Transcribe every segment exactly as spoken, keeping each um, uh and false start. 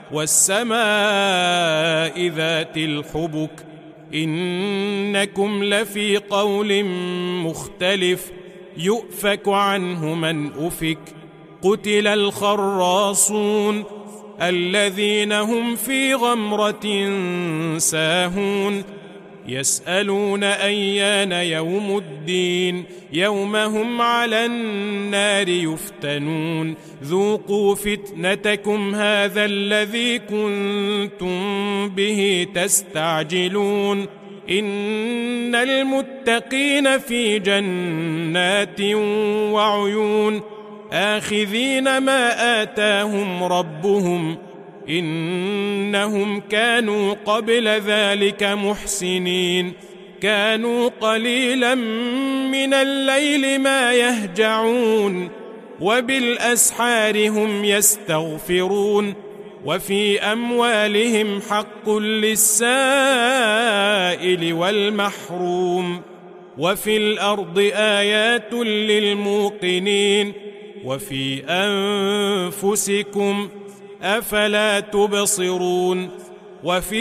والسماء ذات الحبك إنكم لفي قول مختلف يؤفك عنه من أفك قتل الخراصون الذين هم في غمرة ساهون يسألون أيان يوم الدين يوم هم على النار يفتنون ذوقوا فتنتكم هذا الذي كنتم به تستعجلون إن المتقين في جنات وعيون آخذين ما آتاهم ربهم إنهم كانوا قبل ذلك محسنين كانوا قليلا من الليل ما يهجعون وبالأسحار هم يستغفرون وفي أموالهم حق للسائل والمحروم وفي الأرض آيات للموقنين وفي أنفسكم أفلا تبصرون وفي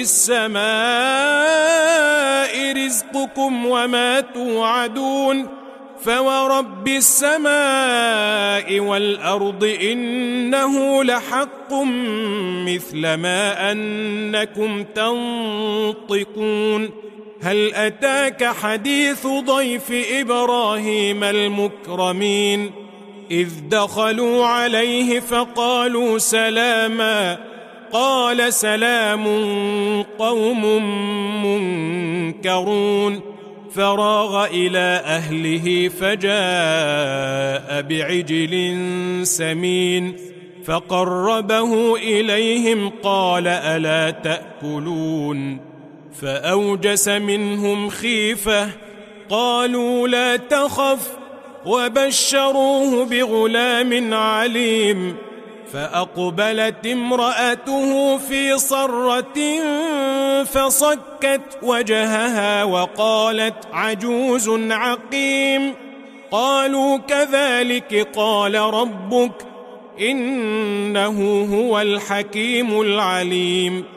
السماء رزقكم وما توعدون فورب السماء والأرض إنه لحق مثل ما أنكم تنطقون هل أتاك حديث ضيف إبراهيم المكرمين إذ دخلوا عليه فقالوا سلاما قال سلام قوم منكرون فراغ إلى أهله فجاء بعجل سمين فقربه إليهم قال ألا تأكلون فأوجس منهم خيفة قالوا لا تخف وبشروه بغلام عليم فأقبلت امرأته في صرة فصكت وجهها وقالت عجوز عقيم قالوا كذلك قال ربك إنه هو الحكيم العليم